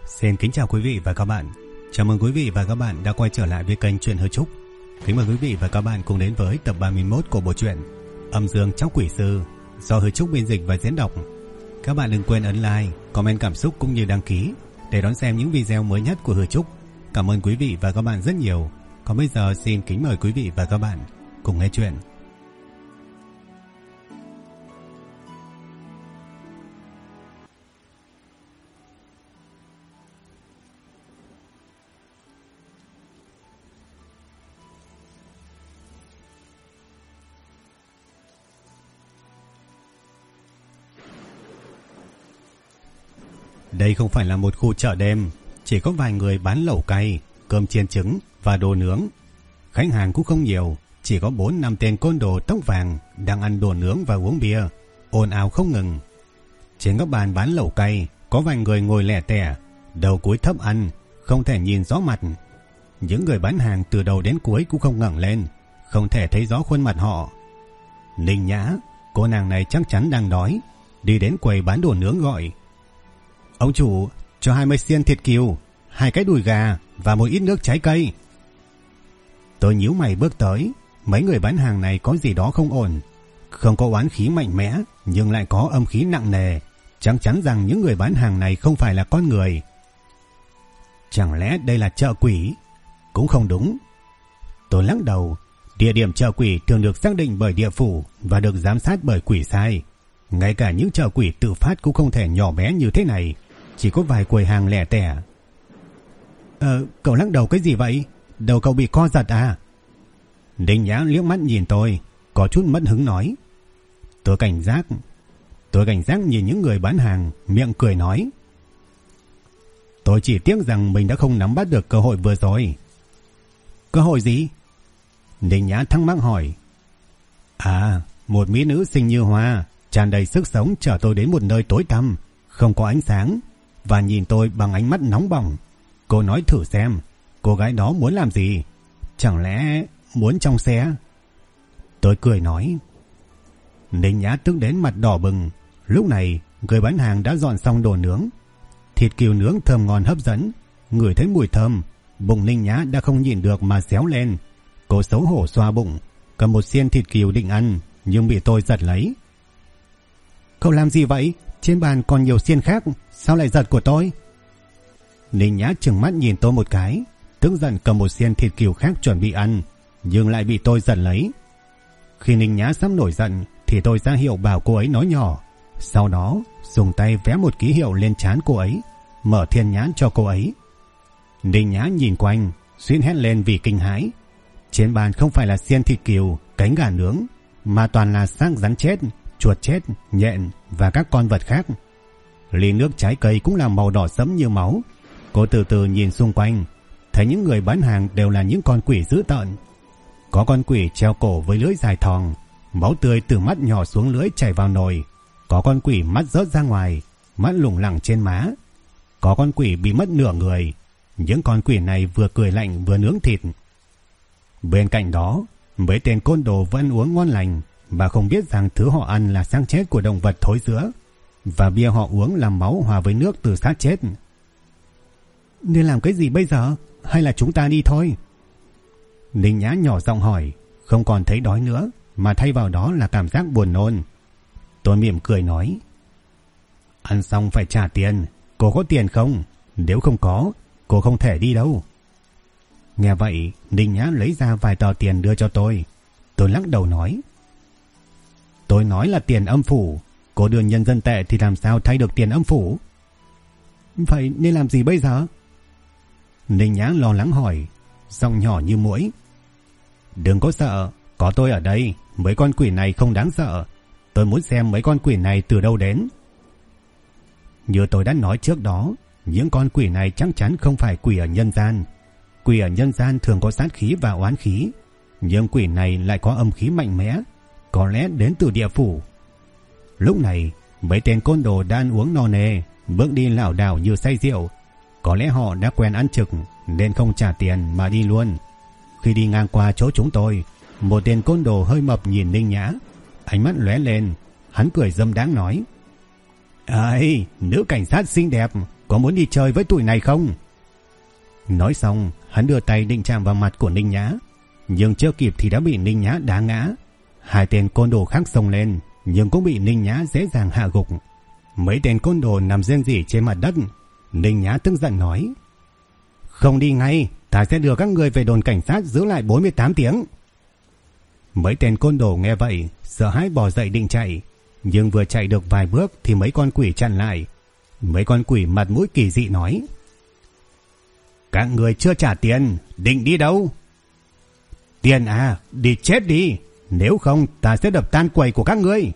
Xin kính chào quý vị và các bạn. Chào mừng quý vị và các bạn đã quay trở lại với kênh Truyện Hư Trúc. Kính mời quý vị và các bạn cùng đến với tập 31 của bộ truyện Âm Dương Chóc Quỷ Sư do Hư Trúc biên dịch và diễn đọc. Các bạn đừng quên ấn like, comment cảm xúc cũng như đăng ký để đón xem những video mới nhất của Hư Trúc. Cảm ơn quý vị và các bạn rất nhiều. Còn bây giờ xin kính mời quý vị và các bạn cùng nghe chuyện. Đây không phải là một khu chợ đêm, chỉ có vài người bán lẩu cay, cơm chiên trứng và đồ nướng. Khách hàng cũng không nhiều, chỉ có 4-5 tên côn đồ tóc vàng đang ăn đồ nướng và uống bia, ồn ào không ngừng. Trên các bàn bán lẩu cay có vài người ngồi lẻ tẻ, đầu cúi thấp ăn, không thể nhìn rõ mặt. Những người bán hàng từ đầu đến cuối cũng không ngẩng lên, không thể thấy rõ khuôn mặt họ. Ninh Nhã, cô nàng này chắc chắn đang đói, đi đến quầy bán đồ nướng gọi: "Ông chủ, cho 20 xiên thịt cừu, 2 cái đùi gà và một ít nước trái cây." Tôi nhíu mày bước tới, mấy người bán hàng này có gì đó không ổn. Không có oán khí mạnh mẽ, nhưng lại có âm khí nặng nề. Chắc chắn rằng những người bán hàng này không phải là con người. Chẳng lẽ đây là chợ quỷ? Cũng không đúng. Tôi lắc đầu, địa điểm chợ quỷ thường được xác định bởi địa phủ và được giám sát bởi quỷ sai. Ngay cả những chợ quỷ tự phát cũng không thể nhỏ bé như thế này. Chỉ có vài quầy hàng lẻ tẻ. Cậu lắc đầu cái gì vậy? Đầu cậu bị co giật à? Ninh Nhã liếc mắt nhìn tôi, có chút mất hứng nói. Tôi cảnh giác nhìn những người bán hàng, miệng cười nói: "Tôi chỉ tiếc rằng mình đã không nắm bắt được cơ hội vừa rồi." "Cơ hội gì?" Ninh Nhã thắc mắc hỏi. Một mỹ nữ xinh như hoa, tràn đầy sức sống chở tôi đến một nơi tối tăm, không có ánh sáng, và nhìn tôi bằng ánh mắt nóng bỏng. Cô nói thử xem, cô gái đó muốn làm gì? Chẳng lẽ muốn trong xe? Tôi cười nói. Ninh Nhã tức đến mặt đỏ bừng. Lúc này người bán hàng đã dọn xong đồ nướng. Thịt cừu nướng thơm ngon hấp dẫn. Ngửi thấy mùi thơm, bụng Ninh Nhã đã không nhịn được mà xéo lên. Cô xấu hổ xoa bụng, cầm một xiên thịt cừu định ăn, nhưng bị tôi giật lấy. "Cậu làm gì vậy? Trên bàn còn nhiều xiên khác, sao lại giật của tôi?" Ninh Nhã trừng mắt nhìn tôi một cái, tức giận cầm một xiên thịt cừu khác chuẩn bị ăn, nhưng lại bị tôi giật lấy. Khi Ninh Nhã sắp nổi giận thì tôi ra hiệu bảo cô ấy nói nhỏ, sau đó dùng tay vẽ một ký hiệu lên trán cô ấy, mở thiên nhãn cho cô ấy. Ninh Nhã nhìn quanh, suýt hét lên vì kinh hãi. Trên bàn không phải là xiên thịt cừu, cánh gà nướng, mà toàn là xác rắn chết, chuột chết, nhện và các con vật khác. Ly nước trái cây cũng là màu đỏ sẫm như máu. Cô từ từ nhìn xung quanh, thấy những người bán hàng đều là những con quỷ dữ tợn. Có con quỷ treo cổ với lưỡi dài thòng, máu tươi từ mắt nhỏ xuống lưỡi chảy vào nồi. Có con quỷ mắt rớt ra ngoài, mắt lủng lẳng trên má. Có con quỷ bị mất nửa người. Những con quỷ này vừa cười lạnh vừa nướng thịt. Bên cạnh đó, mấy tên côn đồ vẫn uống ngon lành, mà không biết rằng thứ họ ăn là xác chết của động vật thối rữa, và bia họ uống là máu hòa với nước từ xác chết. "Nên làm cái gì bây giờ? Hay là chúng ta đi thôi?" Ninh Nhã nhỏ giọng hỏi, không còn thấy đói nữa, mà thay vào đó là cảm giác buồn nôn. Tôi mỉm cười nói: "Ăn xong phải trả tiền, cô có tiền không? Nếu không có, cô không thể đi đâu." Nghe vậy, Ninh Nhã lấy ra vài tờ tiền đưa cho tôi. Tôi lắc đầu nói: "Tôi nói là tiền âm phủ, cô đưa nhân dân tệ thì làm sao thay được tiền âm phủ?" "Vậy nên làm gì bây giờ?" Ninh Nhã lo lắng hỏi, giọng nhỏ như muỗi. "Đừng có sợ, có tôi ở đây, mấy con quỷ này không đáng sợ. Tôi muốn xem mấy con quỷ này từ đâu đến." Như tôi đã nói trước đó, những con quỷ này chắc chắn không phải quỷ ở nhân gian. Quỷ ở nhân gian thường có sát khí và oán khí, nhưng quỷ này lại có âm khí mạnh mẽ, có lẽ đến từ địa phủ. Lúc này, mấy tên côn đồ đã ăn uống no nê, bước đi lảo đảo như say rượu. Có lẽ họ đã quen ăn trực nên không trả tiền mà đi luôn. Khi đi ngang qua chỗ chúng tôi, một tên côn đồ hơi mập nhìn Ninh Nhã, ánh mắt lóe lên, hắn cười dâm đáng nói: "Ây, nữ cảnh sát xinh đẹp, có muốn đi chơi với tụi này không? Nói xong, hắn đưa tay định chạm vào mặt của Ninh Nhã, nhưng chưa kịp thì đã bị Ninh Nhã đá ngã. Hai tên côn đồ khác xông lên, nhưng cũng bị Ninh Nhã dễ dàng hạ gục. Mấy tên côn đồ nằm rên rỉ trên mặt đất. Ninh Nhã tức giận nói: không đi ngay, ta sẽ đưa các người về đồn cảnh sát giữ lại 48 tiếng. Mấy tên côn đồ nghe vậy, sợ hãi bò dậy định chạy, nhưng vừa chạy được vài bước thì mấy con quỷ chặn lại. Mấy con quỷ mặt mũi kỳ dị nói: các người chưa trả tiền, định đi đâu? Tiền à, đi chết đi, nếu không ta sẽ đập tan quầy của các ngươi.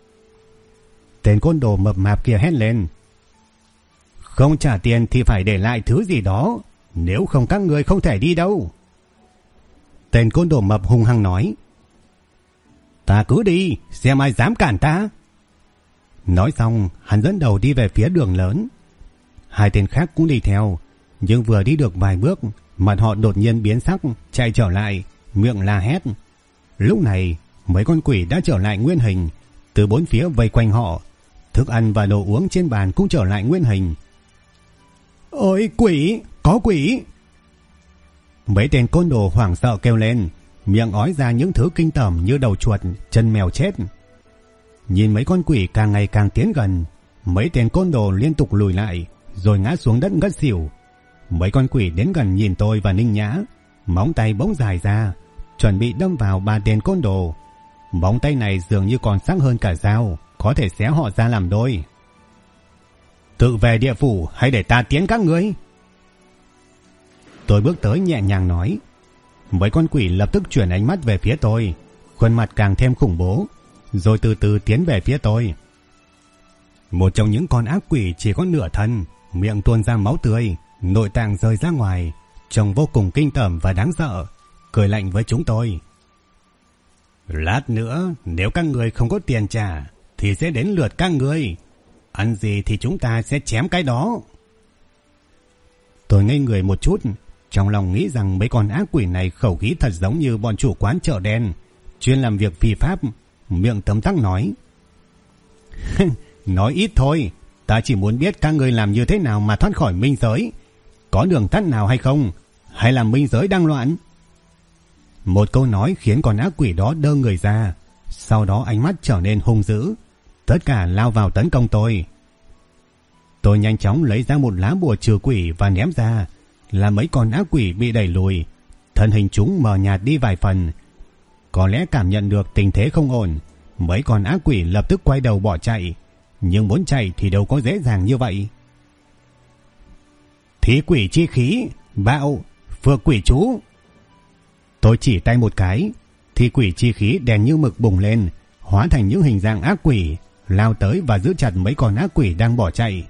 Tên côn đồ mập mạp kia hét lên: không trả tiền thì phải để lại thứ gì đó, nếu không các ngươi không thể đi đâu. Tên côn đồ mập hung hăng nói: ta cứ đi, xem ai dám cản ta. Nói xong, hắn dẫn đầu đi về phía đường lớn. Hai tên khác cũng đi theo, nhưng vừa đi được vài bước, mặt họ đột nhiên biến sắc, chạy trở lại, miệng la hét. Lúc này, mấy con quỷ đã trở lại nguyên hình, từ bốn phía vây quanh họ. Thức ăn và đồ uống trên bàn cũng trở lại nguyên hình. Ôi quỷ, có quỷ! Mấy tên côn đồ hoảng sợ kêu lên, miệng ói ra những thứ kinh tởm như đầu chuột, chân mèo chết. Nhìn mấy con quỷ càng ngày càng tiến gần, mấy tên côn đồ liên tục lùi lại, rồi ngã xuống đất ngất xỉu. Mấy con quỷ đến gần nhìn tôi và Ninh Nhã, móng tay bỗng dài ra, chuẩn bị đâm vào ba tên côn đồ. Móng tay này dường như còn sắc hơn cả dao, có thể xé họ ra làm đôi. Tự về địa phủ hay để ta tiến các ngươi? Tôi bước tới nhẹ nhàng nói. Mấy con quỷ lập tức chuyển ánh mắt về phía tôi, khuôn mặt càng thêm khủng bố, rồi từ từ tiến về phía tôi. Một trong những con ác quỷ chỉ có nửa thân, miệng tuôn ra máu tươi, nội tạng rơi ra ngoài, trông vô cùng kinh tởm và đáng sợ, cười lạnh với chúng tôi. Lát nữa, nếu các người không có tiền trả, thì sẽ đến lượt các người. Ăn gì thì chúng ta sẽ chém cái đó. Tôi ngây người một chút, trong lòng nghĩ rằng mấy con ác quỷ này khẩu khí thật giống như bọn chủ quán chợ đen, chuyên làm việc phi pháp, miệng tấm tắc nói. Nói ít thôi, ta chỉ muốn biết các người làm như thế nào mà thoát khỏi minh giới. Có đường tắt nào hay không? Hay là minh giới đang loạn? Một câu nói khiến con ác quỷ đó đơ người ra, sau đó ánh mắt trở nên hung dữ, tất cả lao vào tấn công tôi. Tôi nhanh chóng lấy ra một lá bùa trừ quỷ và ném ra, là mấy con ác quỷ bị đẩy lùi, thân hình chúng mờ nhạt đi vài phần. Có lẽ cảm nhận được tình thế không ổn, mấy con ác quỷ lập tức quay đầu bỏ chạy, nhưng muốn chạy thì đâu có dễ dàng như vậy. Thí quỷ chi khí, bạo, phược quỷ chú. Tôi chỉ tay một cái, thì quỷ chi khí đèn như mực bùng lên, hóa thành những hình dạng ác quỷ, lao tới và giữ chặt mấy con ác quỷ đang bỏ chạy.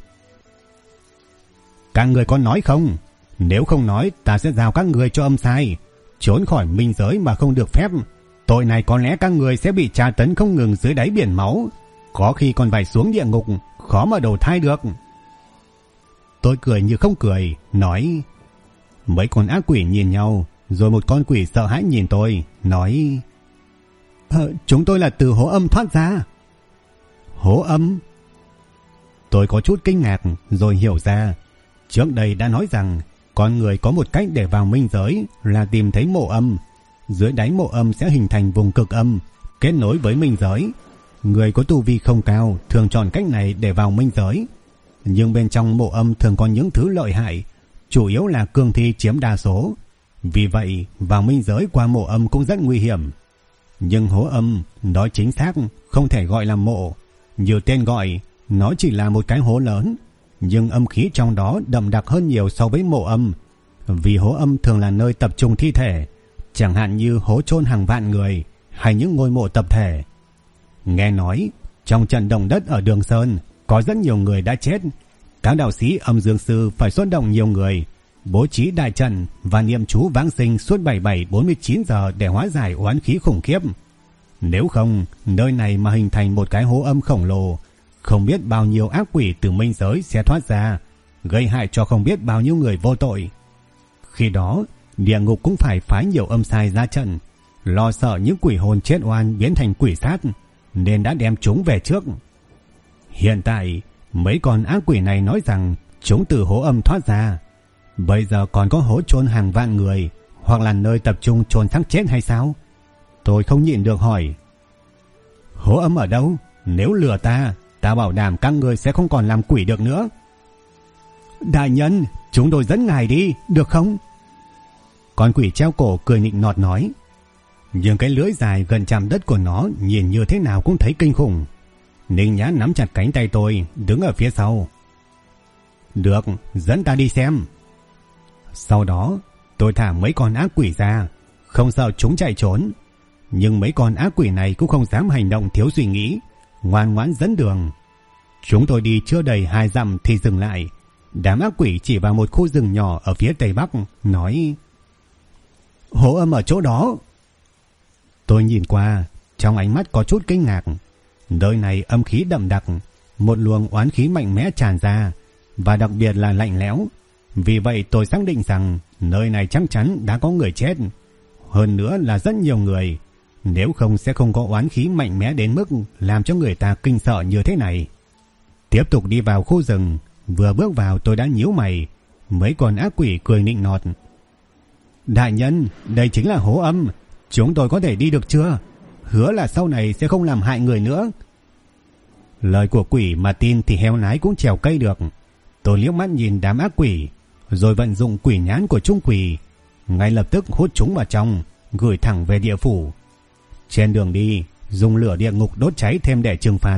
Các người có nói không? Nếu không nói, ta sẽ giao các người cho âm sai, trốn khỏi minh giới mà không được phép. Tội này có lẽ các người sẽ bị tra tấn không ngừng dưới đáy biển máu, có khi còn phải xuống địa ngục, khó mà đầu thai được. Tôi cười như không cười, nói. Mấy con ác quỷ nhìn nhau, rồi một con quỷ sợ hãi nhìn tôi, nói. Chúng tôi là từ hố âm thoát ra. Hố âm? Tôi có chút kinh ngạc, rồi hiểu ra. Trước đây đã nói rằng con người có một cách để vào minh giới là tìm thấy mộ âm. Dưới đáy mộ âm sẽ hình thành vùng cực âm, kết nối với minh giới. Người có tu vi không cao thường chọn cách này để vào minh giới. Nhưng bên trong mộ âm thường có những thứ lợi hại, chủ yếu là cương thi chiếm đa số. Vì vậy, vào minh giới qua mộ âm cũng rất nguy hiểm. Nhưng hố âm, nói chính xác, không thể gọi là mộ. Như tên gọi, nó chỉ là một cái hố lớn, nhưng âm khí trong đó đậm đặc hơn nhiều so với mộ âm. Vì hố âm thường là nơi tập trung thi thể, chẳng hạn như hố chôn hàng vạn người hay những ngôi mộ tập thể. Nghe nói, trong trận động đất ở Đường Sơn có rất nhiều người đã chết. Các đạo sĩ âm dương sư phải xuất động nhiều người, bố trí đại trận và niệm chú vãng sinh suốt 77-49 giờ để hóa giải oán khí khủng khiếp. Nếu không, nơi này mà hình thành một cái hố âm khổng lồ, không biết bao nhiêu ác quỷ từ minh giới sẽ thoát ra, gây hại cho không biết bao nhiêu người vô tội. Khi đó, địa ngục cũng phải phái nhiều âm sai ra trận, lo sợ những quỷ hồn chết oan biến thành quỷ sát, nên đã đem chúng về trước. Hiện tại, mấy con ác quỷ này nói rằng Chúng từ hố âm thoát ra. Bây giờ còn có hố chôn hàng vạn người, hoặc là nơi tập trung chôn xác chết hay sao? Tôi không nhịn được hỏi. Hố âm ở đâu? Nếu lừa ta bảo đảm các ngươi sẽ không còn làm quỷ được nữa. Đại nhân, chúng tôi dẫn ngài đi, được không? Con quỷ treo cổ cười nịnh nọt nói. Nhưng cái lưỡi dài gần chạm đất của nó nhìn như thế nào cũng thấy kinh khủng. Ninh Nhã nắm chặt cánh tay tôi, đứng ở phía sau. Được, dẫn ta đi xem. Sau đó, tôi thả mấy con ác quỷ ra, không sợ chúng chạy trốn. Nhưng mấy con ác quỷ này cũng không dám hành động thiếu suy nghĩ, ngoan ngoãn dẫn đường. Chúng tôi đi chưa đầy 2 dặm thì dừng lại. Đám ác quỷ chỉ vào một khu rừng nhỏ ở phía tây bắc, nói: hố âm ở chỗ đó. Tôi nhìn qua, trong ánh mắt có chút kinh ngạc. Nơi này âm khí đậm đặc, một luồng oán khí mạnh mẽ tràn ra, và đặc biệt là lạnh lẽo. Vì vậy tôi xác định rằng nơi này chắc chắn đã có người chết, hơn nữa là rất nhiều người. Nếu không sẽ không có oán khí mạnh mẽ đến mức làm cho người ta kinh sợ như thế này. Tiếp tục đi vào khu rừng, vừa bước vào tôi đã nhíu mày. Mấy con ác quỷ cười nịnh nọt: đại nhân, đây chính là hố âm, chúng tôi có thể đi được chưa? Hứa là sau này sẽ không làm hại người nữa. Lời của quỷ mà tin thì heo nái cũng trèo cây được. Tôi liếc mắt nhìn đám ác quỷ, rồi vận dụng quỷ nhãn của trung quỷ, ngay lập tức hút chúng vào trong, gửi thẳng về địa phủ. Trên đường đi, dùng lửa địa ngục đốt cháy thêm để trừng phạt.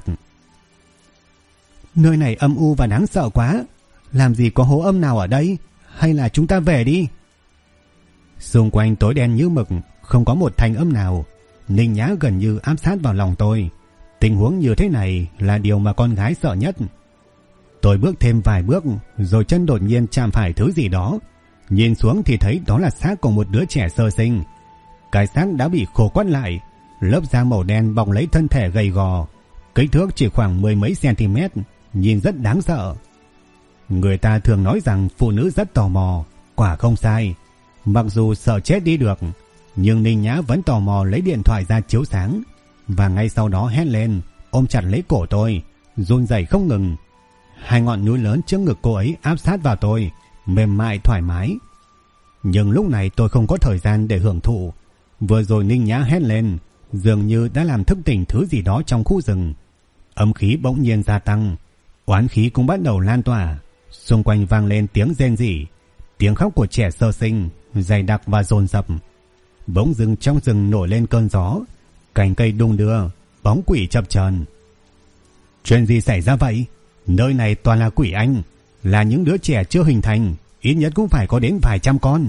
Nơi này âm u và đáng sợ quá, làm gì có hố âm nào ở đây, hay là chúng ta về đi? Xung quanh tối đen như mực, không có một thanh âm nào. Ninh Nhã gần như áp sát vào lòng tôi. Tình huống như thế này là điều mà con gái sợ nhất. Tôi bước thêm vài bước, rồi chân đột nhiên chạm phải thứ gì đó. Nhìn xuống thì thấy đó là xác của một đứa trẻ sơ sinh. Cái xác đã bị khô quắt lại, lớp da màu đen bọc lấy thân thể gầy gò, kích thước chỉ khoảng 10 mấy cm, nhìn rất đáng sợ. Người ta thường nói rằng phụ nữ rất tò mò, quả không sai. Mặc dù sợ chết đi được, nhưng Ninh Nhã vẫn tò mò lấy điện thoại ra chiếu sáng, và ngay sau đó hét lên, ôm chặt lấy cổ tôi, run rẩy không ngừng. Hai ngọn núi lớn trước ngực cô ấy áp sát vào tôi, mềm mại thoải mái. Nhưng lúc này tôi không có thời gian để hưởng thụ. Vừa rồi Ninh Nhã hét lên, dường như đã làm thức tỉnh thứ gì đó trong khu rừng. Âm khí bỗng nhiên gia tăng, oán khí cũng bắt đầu lan tỏa. Xung quanh vang lên tiếng rên rỉ, tiếng khóc của trẻ sơ sinh, dày đặc và dồn dập. Bỗng dưng trong rừng nổi lên cơn gió, cành cây đung đưa, bóng quỷ chập chờn. Chuyện gì xảy ra vậy? Nơi này toàn là quỷ anh, là những đứa trẻ chưa hình thành, ít nhất cũng phải có đến vài trăm con.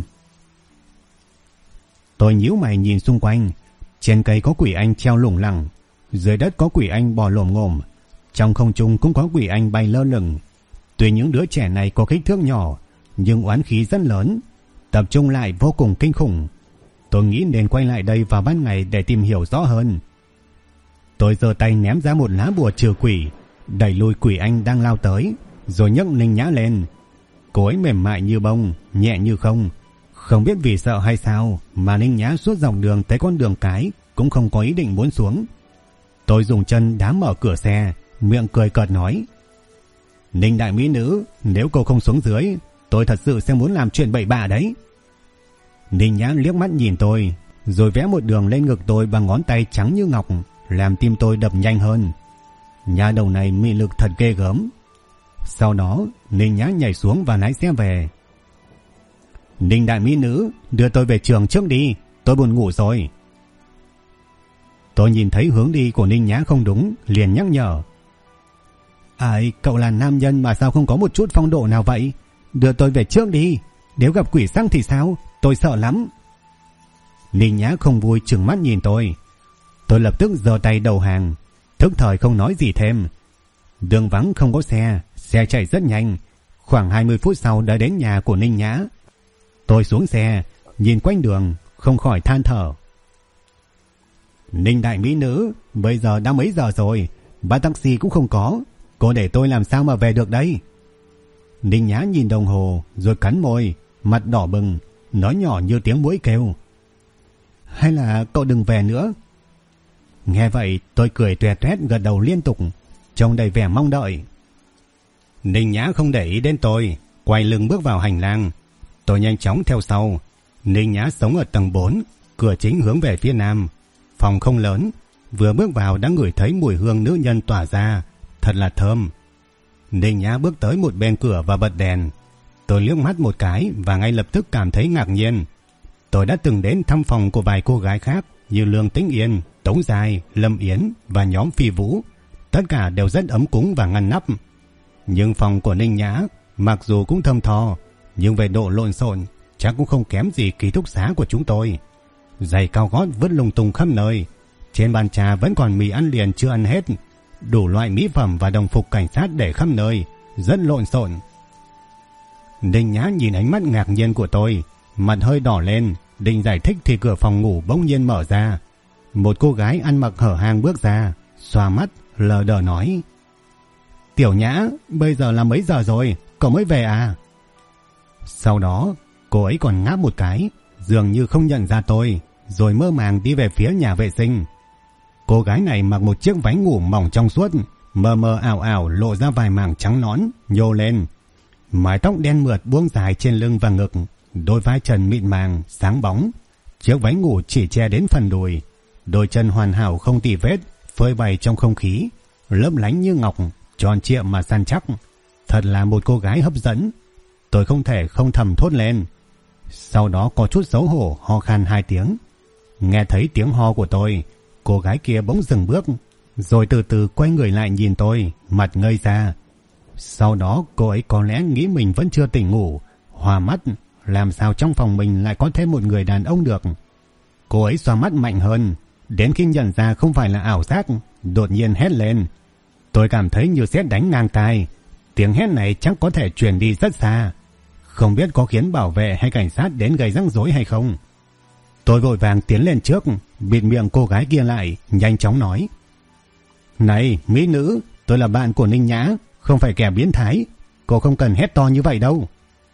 Tôi nhíu mày nhìn xung quanh. Trên cây có quỷ anh treo lủng lẳng, dưới đất có quỷ anh bò lồm ngồm, trong không trung cũng có quỷ anh bay lơ lửng. Tuy những đứa trẻ này có kích thước nhỏ, nhưng oán khí rất lớn, tập trung lại vô cùng kinh khủng. Tôi nghĩ nên quay lại đây vào ban ngày để tìm hiểu rõ hơn. Tôi giơ tay ném ra một lá bùa trừ quỷ, đẩy lùi quỷ anh đang lao tới, rồi nhấc Ninh Nhã lên. Cô ấy mềm mại như bông, nhẹ như không. Không biết vì sợ hay sao mà Ninh Nhã suốt dọc đường tới con đường cái cũng không có ý định muốn xuống. Tôi dùng chân đá mở cửa xe, miệng cười cợt nói: Ninh đại mỹ nữ, nếu cô không xuống dưới, tôi thật sự sẽ muốn làm chuyện bậy bạ đấy. Ninh Nhã liếc mắt nhìn tôi, rồi vẽ một đường lên ngực tôi bằng ngón tay trắng như ngọc, làm tim tôi đập nhanh hơn. Nhà đầu này mị lực thật ghê gớm. Sau đó Ninh Nhã nhảy xuống và lái xe về. Ninh đại mỹ nữ, đưa tôi về trường trước đi, tôi buồn ngủ rồi. Tôi nhìn thấy hướng đi của Ninh Nhã không đúng, liền nhắc nhở: Ai, cậu là nam nhân mà sao không có một chút phong độ nào vậy? Đưa tôi về trước đi, nếu gặp quỷ xăng thì sao? Tôi sợ lắm. Ninh Nhã không vui trừng mắt nhìn tôi. Tôi lập tức giơ tay đầu hàng, thức thời không nói gì thêm. Đường vắng không có xe, xe chạy rất nhanh. Khoảng 20 phút sau đã đến nhà của Ninh Nhã. Tôi xuống xe, nhìn quanh đường, không khỏi than thở. Ninh đại mỹ nữ, bây giờ đã mấy giờ rồi, bắt taxi cũng không có, cô để tôi làm sao mà về được đây? Ninh Nhã nhìn đồng hồ rồi cắn môi, mặt đỏ bừng, nói nhỏ như tiếng muỗi kêu: Hay là cậu đừng về nữa? Nghe vậy tôi cười tuét tuét gật đầu liên tục, trông đầy vẻ mong đợi. Ninh Nhã không để ý đến tôi, quay lưng bước vào hành lang. Tôi nhanh chóng theo sau. Ninh Nhã sống ở tầng 4, cửa chính hướng về phía nam. Phòng không lớn, vừa bước vào đã ngửi thấy mùi hương nữ nhân tỏa ra, thật là thơm. Ninh Nhã bước tới một bên cửa và bật đèn. Tôi liếc mắt một cái và ngay lập tức cảm thấy ngạc nhiên. Tôi đã từng đến thăm phòng của vài cô gái khác như Lương Tĩnh Yên, Tống Giai, Lâm Yến và nhóm Phi Vũ. Tất cả đều rất ấm cúng và ngăn nắp. Nhưng phòng của Ninh Nhã mặc dù cũng thơm tho, nhưng về độ lộn xộn chắc cũng không kém gì ký túc xá của chúng tôi. Giày cao gót vứt lung tung khắp nơi. Trên bàn trà vẫn còn mì ăn liền chưa ăn hết. Đủ loại mỹ phẩm và đồng phục cảnh sát để khắp nơi, rất lộn xộn. Ninh Nhã nhìn ánh mắt ngạc nhiên của tôi, mặt hơi đỏ lên, định giải thích thì cửa phòng ngủ bỗng nhiên mở ra. Một cô gái ăn mặc hở hang bước ra, xoa mắt, lờ đờ nói: "Tiểu Nhã, bây giờ là mấy giờ rồi, cậu mới về à?" Sau đó, cô ấy còn ngáp một cái, dường như không nhận ra tôi, rồi mơ màng đi về phía nhà vệ sinh. Cô gái này mặc một chiếc váy ngủ mỏng trong suốt, mờ mờ ảo ảo lộ ra vài mảng trắng nõn, nhô lên. Mái tóc đen mượt buông dài trên lưng và ngực, đôi vai trần mịn màng, sáng bóng. Chiếc váy ngủ chỉ che đến phần đùi, đôi chân hoàn hảo không tì vết, phơi bày trong không khí, lấp lánh như ngọc, tròn trịa mà săn chắc. Thật là một cô gái hấp dẫn. Tôi không thể không thầm thốt lên. Sau đó có chút xấu hổ ho khan 2 tiếng. Nghe thấy tiếng ho của tôi, cô gái kia bỗng dừng bước, rồi từ từ quay người lại nhìn tôi, mặt ngây ra. Sau đó cô ấy có lẽ nghĩ mình vẫn chưa tỉnh ngủ, hòa mắt, làm sao trong phòng mình lại có thêm một người đàn ông được. Cô ấy xoa mắt mạnh hơn, đến khi nhận ra không phải là ảo giác, đột nhiên hét lên. Tôi cảm thấy như sét đánh ngang tai. Tiếng hét này chắc có thể truyền đi rất xa. Không biết có khiến bảo vệ hay cảnh sát đến gây rắc rối hay không. Tôi vội vàng tiến lên trước, bịt miệng cô gái kia lại, nhanh chóng nói: "Này, mỹ nữ, tôi là bạn của Ninh Nhã, không phải kẻ biến thái. Cô không cần hét to như vậy đâu."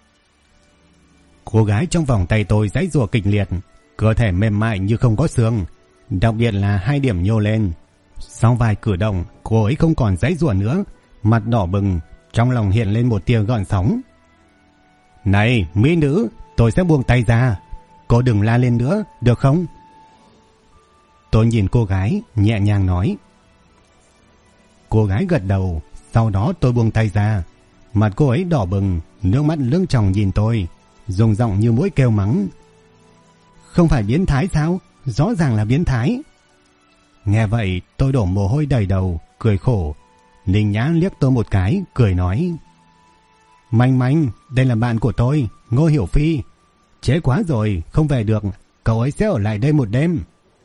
Cô gái trong vòng tay tôi giãy giụa kịch liệt, cơ thể mềm mại như không có xương, đặc biệt là 2 điểm nhô lên. Sau vài cử động, cô ấy không còn giãy giụa nữa, mặt đỏ bừng, trong lòng hiện lên một tia gợn sóng. "Này, mỹ nữ, tôi sẽ buông tay ra. Cô đừng la lên nữa, được không?" Tôi nhìn cô gái, nhẹ nhàng nói. Cô gái gật đầu, sau đó tôi buông tay ra. Mặt cô ấy đỏ bừng, nước mắt lưng tròng nhìn tôi, dùng giọng như mũi kêu mắng: "Không phải biến thái sao? Rõ ràng là biến thái." Nghe vậy, tôi đổ mồ hôi đầy đầu, cười khổ. Ninh Nhã liếc tôi một cái, cười nói: "Manh Manh, đây là bạn của tôi, Ngô Hiểu Phi. Trễ quá rồi, không về được, cậu ấy sẽ ở lại đây một đêm."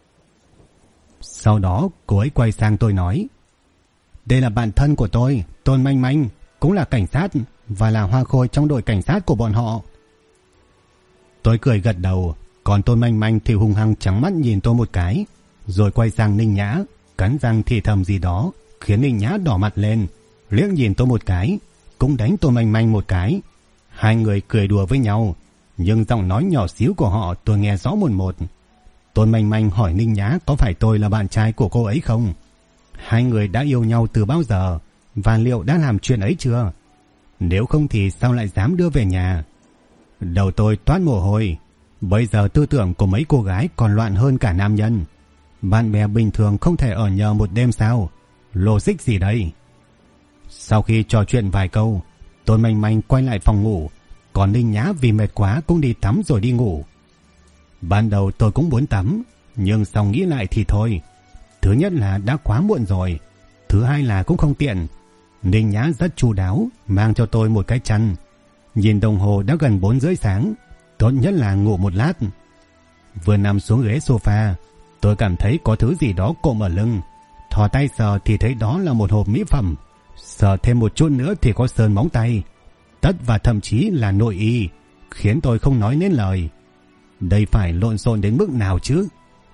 Sau đó, cô ấy quay sang tôi nói: "Đây là bạn thân của tôi, Tôn Manh Manh, cũng là cảnh sát và là hoa khôi trong đội cảnh sát của bọn họ." Tôi cười gật đầu, còn Tôn Manh Manh thì hung hăng trắng mắt nhìn tôi một cái, rồi quay sang Ninh Nhã, cắn răng thì thầm gì đó, khiến Ninh Nhã đỏ mặt lên, liếc nhìn tôi một cái, cũng đánh Tôn Manh Manh một cái. Hai người cười đùa với nhau, nhưng giọng nói nhỏ xíu của họ tôi nghe rõ một một. Tôn Manh Manh hỏi Ninh Nhã có phải tôi là bạn trai của cô ấy không? Hai người đã yêu nhau từ bao giờ, và liệu đã làm chuyện ấy chưa? Nếu không thì sao lại dám đưa về nhà? Đầu tôi toát mồ hôi. Bây giờ tư tưởng của mấy cô gái còn loạn hơn cả nam nhân. Bạn bè bình thường không thể ở nhờ một đêm sao? Logic gì đây? Sau khi trò chuyện vài câu, Tôn Manh Manh quay lại phòng ngủ, còn Ninh Nhã vì mệt quá cũng đi tắm rồi đi ngủ. Ban đầu tôi cũng muốn tắm, nhưng sau nghĩ lại thì thôi. Thứ nhất là đã quá muộn rồi, thứ hai là cũng không tiện. Ninh Nhã rất chu đáo, mang cho tôi một cái chăn. Nhìn đồng hồ đã gần 4:30 sáng, tốt nhất là ngủ một lát. Vừa nằm xuống ghế sofa, tôi cảm thấy có thứ gì đó cộm ở lưng. Thò tay sờ thì thấy đó là một hộp mỹ phẩm. Sờ thêm một chút nữa thì có sơn móng tay, tất và thậm chí là nội y, khiến tôi không nói nên lời. Đây phải lộn xộn đến mức nào chứ?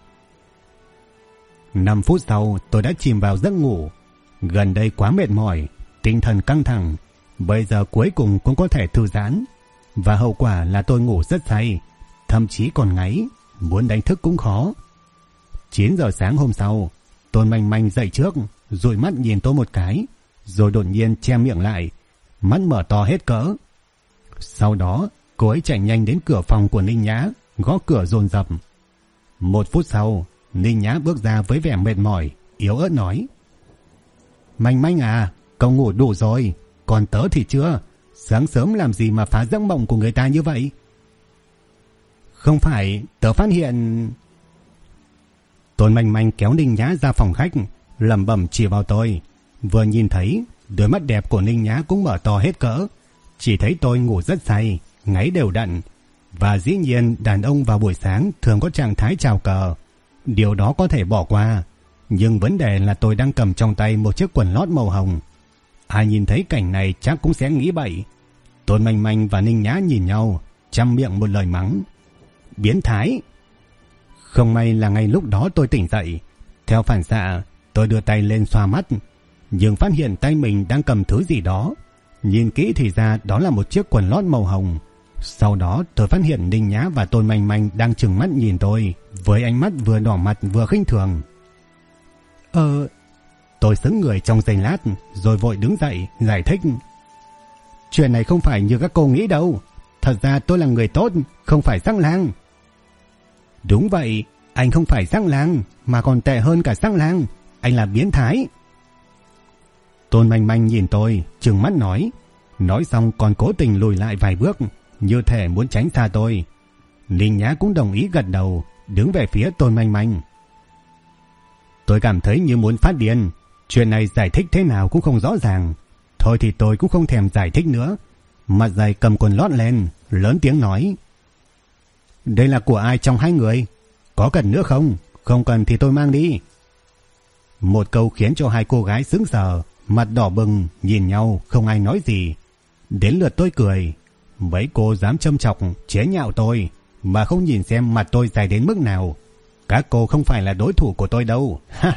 5 phút sau tôi đã chìm vào giấc ngủ. Gần đây quá mệt mỏi, tinh thần căng thẳng, bây giờ cuối cùng cũng có thể thư giãn. Và hậu quả là tôi ngủ rất say, thậm chí còn ngáy, muốn đánh thức cũng khó. 9 giờ sáng hôm sau, Tôn Manh Manh dậy trước, dụi mắt nhìn tôi một cái, rồi đột nhiên che miệng lại. mắt mở to hết cỡ. Sau đó, cô ấy chạy nhanh đến cửa phòng của Ninh Nhã, gõ cửa dồn dập. 1 phút sau, Ninh Nhã bước ra với vẻ mệt mỏi, yếu ớt nói: Manh Manh à, cậu ngủ đủ rồi, còn tớ thì chưa. Sáng sớm làm gì mà phá giấc mộng của người ta như vậy? Không phải, tớ phát hiện... Tôn Manh Manh kéo Ninh Nhã ra phòng khách, lẩm bẩm chỉ vào tôi. Vừa nhìn thấy, đôi mắt đẹp của Ninh Nhã cũng mở to hết cỡ. Chỉ thấy tôi ngủ rất say, ngáy đều đặn. Và dĩ nhiên đàn ông vào buổi sáng thường có trạng thái chào cờ. Điều đó có thể bỏ qua. Nhưng vấn đề là tôi đang cầm trong tay một chiếc quần lót màu hồng. Ai nhìn thấy cảnh này chắc cũng sẽ nghĩ bậy. Tôn Manh Manh và Ninh Nhã nhìn nhau, trăm miệng một lời mắng: Biến thái! Không may là ngay lúc đó tôi tỉnh dậy. Theo phản xạ, tôi đưa tay lên xoa mắt, nhưng phát hiện tay mình đang cầm thứ gì đó. Nhìn kỹ thì ra đó là một chiếc quần lót màu hồng. Sau đó tôi phát hiện Ninh Nhã và Tôn Manh Manh đang trừng mắt nhìn tôi với ánh mắt vừa đỏ mặt vừa khinh thường. Tôi sững người trong giây lát rồi vội đứng dậy giải thích: Chuyện này không phải như các cô nghĩ đâu. Thật ra tôi là người tốt, không phải sắc lang. Đúng vậy, anh không phải sắc lang, mà còn tệ hơn cả sắc lang. Anh là biến thái. Tôn Manh Manh nhìn tôi, trừng mắt nói. Nói xong còn cố tình lùi lại vài bước, như thể muốn tránh xa tôi. Ninh Nhã cũng đồng ý gật đầu, đứng về phía Tôn Manh Manh. Tôi cảm thấy như muốn phát điên. Chuyện này giải thích thế nào cũng không rõ ràng. Thôi thì tôi cũng không thèm giải thích nữa. Mặt dày cầm quần lót lên, lớn tiếng nói: Đây là của ai trong hai người? Có cần nữa không? Không cần thì tôi mang đi. Một câu khiến cho hai cô gái sững sờ, mặt đỏ bừng, nhìn nhau không ai nói gì. Đến lượt tôi cười. Mấy cô dám châm chọc, chế nhạo tôi mà không nhìn xem mặt tôi dài đến mức nào. Các cô không phải là đối thủ của tôi đâu.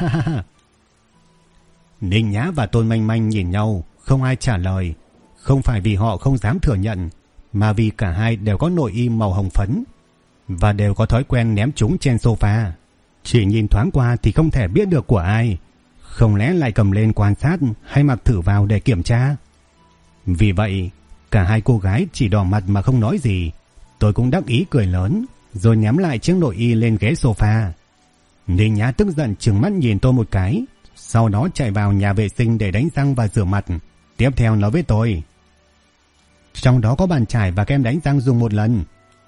Ninh Nhã và Tôn Manh Manh nhìn nhau, không ai trả lời. Không phải vì họ không dám thừa nhận, mà vì cả hai đều có nội y màu hồng phấn và đều có thói quen ném chúng trên sofa. Chỉ nhìn thoáng qua thì không thể biết được của ai. Không lẽ lại cầm lên quan sát hay mặc thử vào để kiểm tra? Vì vậy, cả hai cô gái chỉ đỏ mặt mà không nói gì. Tôi cũng đắc ý cười lớn, rồi ném lại chiếc nội y lên ghế sofa. Ninh Nhã tức giận trừng mắt nhìn tôi một cái, sau đó chạy vào nhà vệ sinh để đánh răng và rửa mặt. Tiếp theo nói với tôi: Trong đó có bàn chải và kem đánh răng dùng một lần.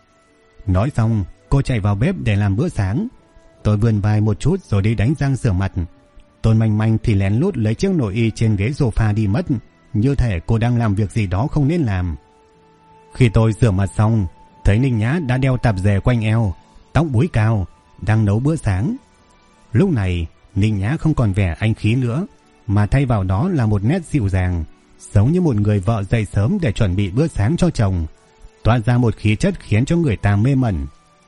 Nói xong, cô chạy vào bếp để làm bữa sáng. Tôi vươn vai một chút rồi đi đánh răng rửa mặt. Tôn Manh Manh thì lén lút lấy chiếc nội y trên ghế sofa đi mất, như thể cô đang làm việc gì đó không nên làm. Khi tôi rửa mặt xong, thấy Ninh Nhã đã đeo tạp dề quanh eo, tóc búi cao, đang nấu bữa sáng. Lúc này, Ninh Nhã không còn vẻ anh khí nữa, mà thay vào đó là một nét dịu dàng, giống như một người vợ dậy sớm để chuẩn bị bữa sáng cho chồng, tỏa ra một khí chất khiến cho người ta mê mẩn.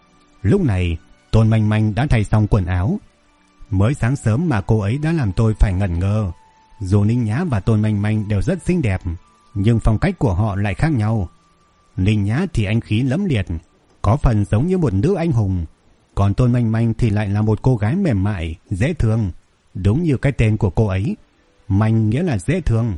Lúc này, Tôn Manh Manh đã thay xong quần áo. Mới sáng sớm mà cô ấy đã làm tôi phải ngẩn ngơ. Dù Ninh Nhã và Tôn Manh Manh đều rất xinh đẹp, nhưng phong cách của họ lại khác nhau. Ninh Nhã thì anh khí lẫm liệt, có phần giống như một nữ anh hùng, còn Tôn Manh Manh thì lại là một cô gái mềm mại, dễ thương, đúng như cái tên của cô ấy, Manh nghĩa là dễ thương.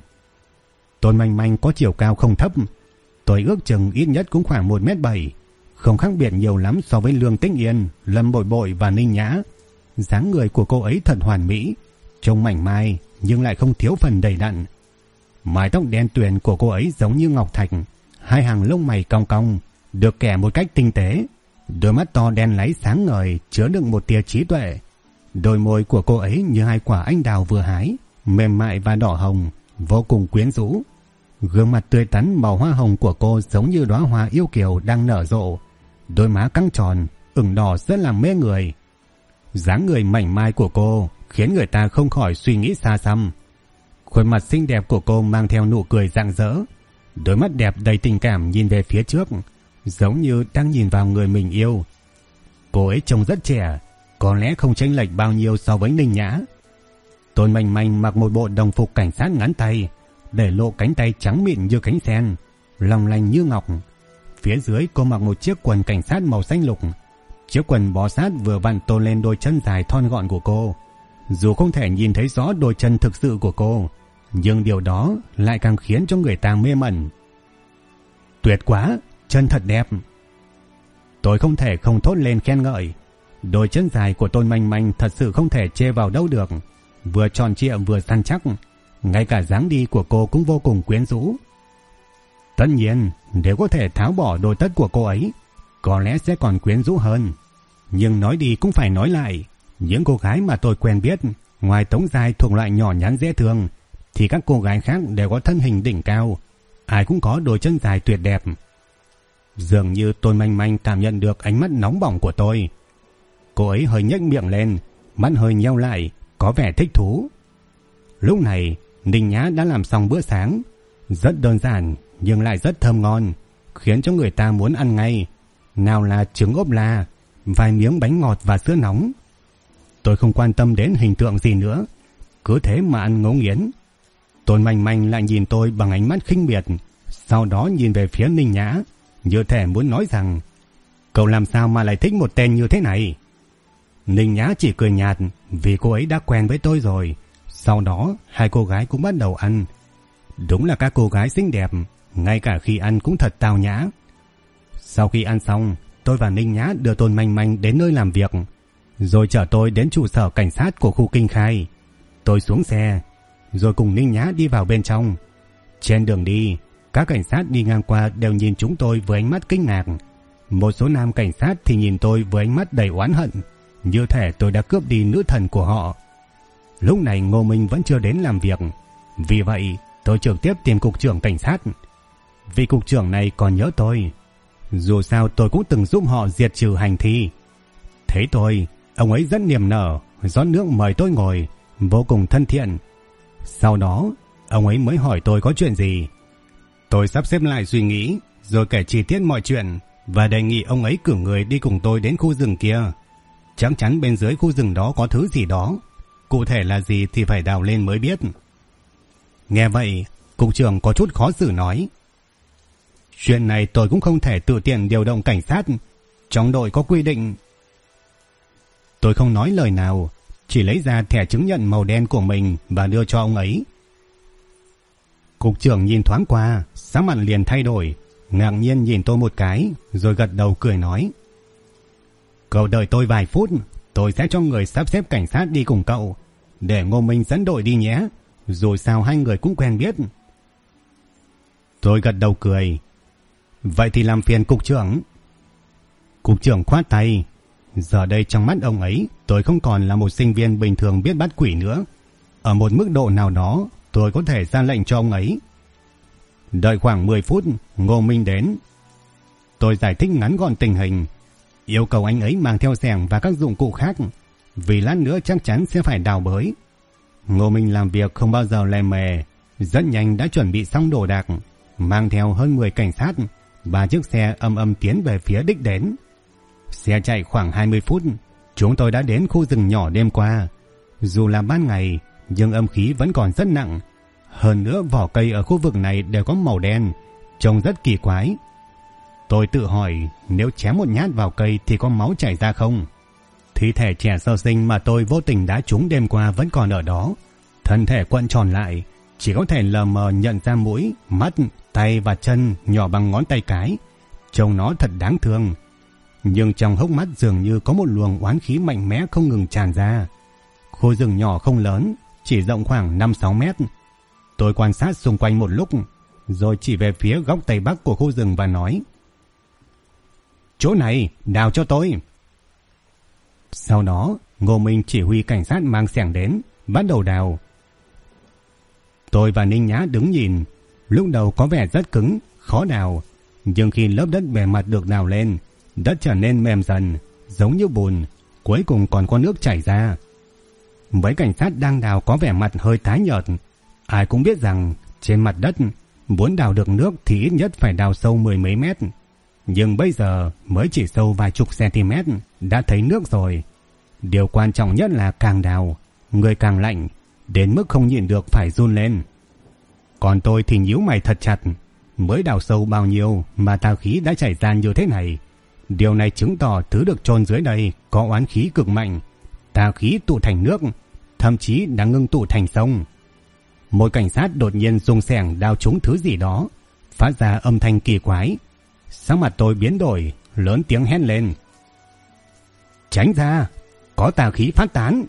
Tôn Manh Manh có chiều cao không thấp, tôi ước chừng ít nhất cũng khoảng 1m7, không khác biệt nhiều lắm so với Lương Tĩnh Yên, Lâm Bội Bội và Ninh Nhã. Dáng người của cô ấy thật hoàn mỹ, trông mảnh mai nhưng lại không thiếu phần đầy đặn. Mái tóc đen tuyền của cô ấy giống như ngọc thạch, hai hàng lông mày cong cong, được kẻ một cách tinh tế. Đôi mắt to đen láy sáng ngời chứa đựng một tia trí tuệ. Đôi môi của cô ấy như hai quả anh đào vừa hái, mềm mại và đỏ hồng, vô cùng quyến rũ. Gương mặt tươi tắn màu hoa hồng của cô giống như đóa hoa yêu kiều đang nở rộ. Đôi má căng tròn, ửng đỏ rất làm mê người. Dáng người mảnh mai của cô khiến người ta không khỏi suy nghĩ xa xăm. Khuôn mặt xinh đẹp của cô mang theo nụ cười rạng rỡ, đôi mắt đẹp đầy tình cảm nhìn về phía trước, giống như đang nhìn vào người mình yêu. Cô ấy trông rất trẻ, có lẽ không chênh lệch bao nhiêu so với Ninh Nhã. Tôn Manh Manh mặc một bộ đồng phục cảnh sát ngắn tay, để lộ cánh tay trắng mịn như cánh sen, long lanh như ngọc. Phía dưới cô mặc một chiếc quần cảnh sát màu xanh lục. Chiếc quần bó sát vừa vặn tôn lên đôi chân dài thon gọn của cô. Dù không thể nhìn thấy rõ đôi chân thực sự của cô, nhưng điều đó lại càng khiến cho người ta mê mẩn. Tuyệt quá, chân thật đẹp. Tôi không thể không thốt lên khen ngợi. Đôi chân dài của Tôn Manh Manh thật sự không thể chê vào đâu được, vừa tròn trịa vừa săn chắc, ngay cả dáng đi của cô cũng vô cùng quyến rũ. Tất nhiên, nếu có thể tháo bỏ đôi tất của cô ấy, có lẽ sẽ còn quyến rũ hơn. Nhưng nói đi cũng phải nói lại, những cô gái mà tôi quen biết, ngoài Tống Giai thuộc loại nhỏ nhắn dễ thương, thì các cô gái khác đều có thân hình đỉnh cao, ai cũng có đôi chân dài tuyệt đẹp. Dường như Tôn Manh Manh cảm nhận được ánh mắt nóng bỏng của tôi. Cô ấy hơi nhếch miệng lên, mắt hơi nheo lại, có vẻ thích thú. Lúc này, Ninh Nhã đã làm xong bữa sáng, rất đơn giản nhưng lại rất thơm ngon, khiến cho người ta muốn ăn ngay. Nào là trứng ốp la, vài miếng bánh ngọt và sữa nóng. Tôi không quan tâm đến hình tượng gì nữa, cứ thế mà ăn ngấu nghiến. Tôn Manh Manh lại nhìn tôi bằng ánh mắt khinh miệt, sau đó nhìn về phía Ninh Nhã, như thể muốn nói rằng cậu làm sao mà lại thích một tên như thế này. Ninh Nhã chỉ cười nhạt vì cô ấy đã quen với tôi rồi. Sau đó hai cô gái cũng bắt đầu ăn. Đúng là các cô gái xinh đẹp, ngay cả khi ăn cũng thật tao nhã. Sau khi ăn xong, tôi và Ninh Nhã đưa Tôn Manh Manh đến nơi làm việc, rồi chở tôi đến trụ sở cảnh sát của khu Kinh Khai. Tôi xuống xe, rồi cùng Ninh Nhã đi vào bên trong. Trên đường đi, các cảnh sát đi ngang qua đều nhìn chúng tôi với ánh mắt kinh ngạc. Một số nam cảnh sát thì nhìn tôi với ánh mắt đầy oán hận, như thể tôi đã cướp đi nữ thần của họ. Lúc này Ngô Minh vẫn chưa đến làm việc, vì vậy tôi trực tiếp tìm cục trưởng cảnh sát. Vị cục trưởng này còn nhớ tôi, dù sao tôi cũng từng giúp họ diệt trừ hành thi. Thấy tôi, ông ấy rất niềm nở, rót nước mời tôi ngồi, vô cùng thân thiện. Sau đó, ông ấy mới hỏi tôi có chuyện gì. Tôi sắp xếp lại suy nghĩ, rồi kể chi tiết mọi chuyện, và đề nghị ông ấy cử người đi cùng tôi đến khu rừng kia. Chắc chắn bên dưới khu rừng đó có thứ gì đó, cụ thể là gì thì phải đào lên mới biết. Nghe vậy, cục trưởng có chút khó xử nói: chuyện này tôi cũng không thể tự tiện điều động cảnh sát, trong đội có quy định. Tôi không nói lời nào, chỉ lấy ra thẻ chứng nhận màu đen của mình và đưa cho ông ấy. Cục trưởng nhìn thoáng qua, sắc mặt liền thay đổi, ngạc nhiên nhìn tôi một cái, rồi gật đầu cười nói: cậu đợi tôi vài phút, tôi sẽ cho người sắp xếp cảnh sát đi cùng cậu, để Ngô Minh dẫn đội đi nhé, dù sao hai người cũng quen biết. Tôi gật đầu cười: vậy thì làm phiền cục trưởng. Cục trưởng khoát tay. Giờ đây trong mắt ông ấy, tôi không còn là một sinh viên bình thường biết bắt quỷ nữa. Ở một mức độ nào đó, tôi có thể ra lệnh cho ông ấy. Đợi khoảng 10 phút, Ngô Minh đến. Tôi giải thích ngắn gọn tình hình, yêu cầu anh ấy mang theo xẻng và các dụng cụ khác, vì lát nữa chắc chắn sẽ phải đào bới. Ngô Minh làm việc không bao giờ lề mề, rất nhanh đã chuẩn bị xong đồ đạc, mang theo hơn 10 cảnh sát và chiếc xe âm tiến về phía đích đến. Xe chạy khoảng 20 phút, chúng tôi đã đến khu rừng nhỏ đêm qua. Dù là ban ngày, nhưng âm khí vẫn còn rất nặng. Hơn nữa vỏ cây ở khu vực này đều có màu đen, trông rất kỳ quái. Tôi tự hỏi nếu chém một nhát vào cây thì có máu chảy ra không? Thi thể trẻ sơ sinh mà tôi vô tình đá trúng đêm qua vẫn còn ở đó. Thân thể quặn tròn lại, chỉ có thể lờ mờ nhận ra mũi, mắt, tay và chân nhỏ bằng ngón tay cái. Trông nó thật đáng thương. Nhưng trong hốc mắt dường như có một luồng oán khí mạnh mẽ không ngừng tràn ra. Khu rừng nhỏ không lớn, chỉ rộng khoảng 5-6 mét. Tôi quan sát xung quanh một lúc, rồi chỉ về phía góc tây bắc của khu rừng và nói: chỗ này, đào cho tôi. Sau đó, Ngô Minh chỉ huy cảnh sát mang xẻng đến, bắt đầu đào. Tôi và Ninh Nhã đứng nhìn, lúc đầu có vẻ rất cứng, khó đào, nhưng khi lớp đất bề mặt được đào lên, đất trở nên mềm dần, giống như bùn, cuối cùng còn có nước chảy ra. Mấy cảnh sát đang đào có vẻ mặt hơi tái nhợt. Ai cũng biết rằng trên mặt đất muốn đào được nước thì ít nhất phải đào sâu 10 mấy mét. Nhưng bây giờ mới chỉ sâu vài chục cm đã thấy nước rồi. Điều quan trọng nhất là càng đào, người càng lạnh, đến mức không nhịn được phải run lên. Còn tôi thì nhíu mày thật chặt. Mới đào sâu bao nhiêu mà tà khí đã chảy ra như thế này. Điều này chứng tỏ thứ được chôn dưới đây có oán khí cực mạnh. Tà khí tụ thành nước, thậm chí đã ngưng tụ thành sông. Một cảnh sát đột nhiên dùng xẻng đao trúng thứ gì đó, phát ra âm thanh kỳ quái. Sắc mặt tôi biến đổi, lớn tiếng hét lên. Tránh ra, có tà khí phát tán.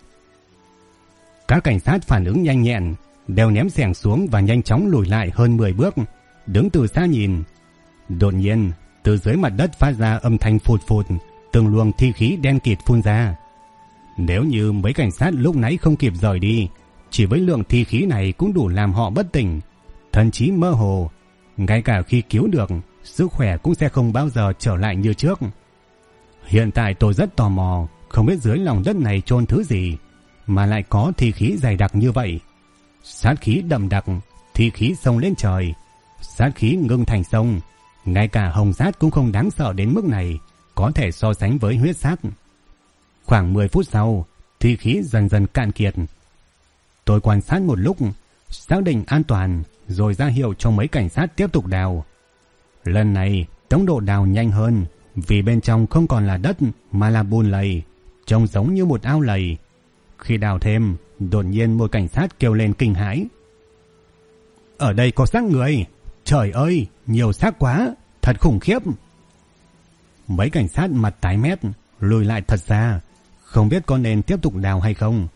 Các cảnh sát phản ứng nhanh nhẹn, đều ném xẻng xuống và nhanh chóng lùi lại hơn 10 bước, đứng từ xa nhìn. Đột nhiên, từ dưới mặt đất phát ra âm thanh phụt phụt, từng luồng thi khí đen kịt phun ra. Nếu như mấy cảnh sát lúc nãy không kịp rời đi, chỉ với lượng thi khí này cũng đủ làm họ bất tỉnh, thậm chí mơ hồ. Ngay cả khi cứu được, sức khỏe cũng sẽ không bao giờ trở lại như trước. Hiện tại tôi rất tò mò, không biết dưới lòng đất này chôn thứ gì mà lại có thi khí dày đặc như vậy. Sát khí đậm đặc, thi khí xông lên trời, sát khí ngưng thành sông. Ngay cả hồng sát cũng không đáng sợ đến mức này, có thể so sánh với huyết sát. Khoảng 10 phút sau, thi khí dần dần cạn kiệt. Tôi quan sát một lúc, xác định an toàn, rồi ra hiệu cho mấy cảnh sát tiếp tục đào. Lần này, tốc độ đào nhanh hơn, vì bên trong không còn là đất mà là bùn lầy, trông giống như một ao lầy. Khi đào thêm, đột nhiên một cảnh sát kêu lên kinh hãi. Ở đây có xác người! Trời ơi, nhiều xác quá, thật khủng khiếp! Mấy cảnh sát mặt tái mét, lùi lại thật xa, không biết có nên tiếp tục đào hay không.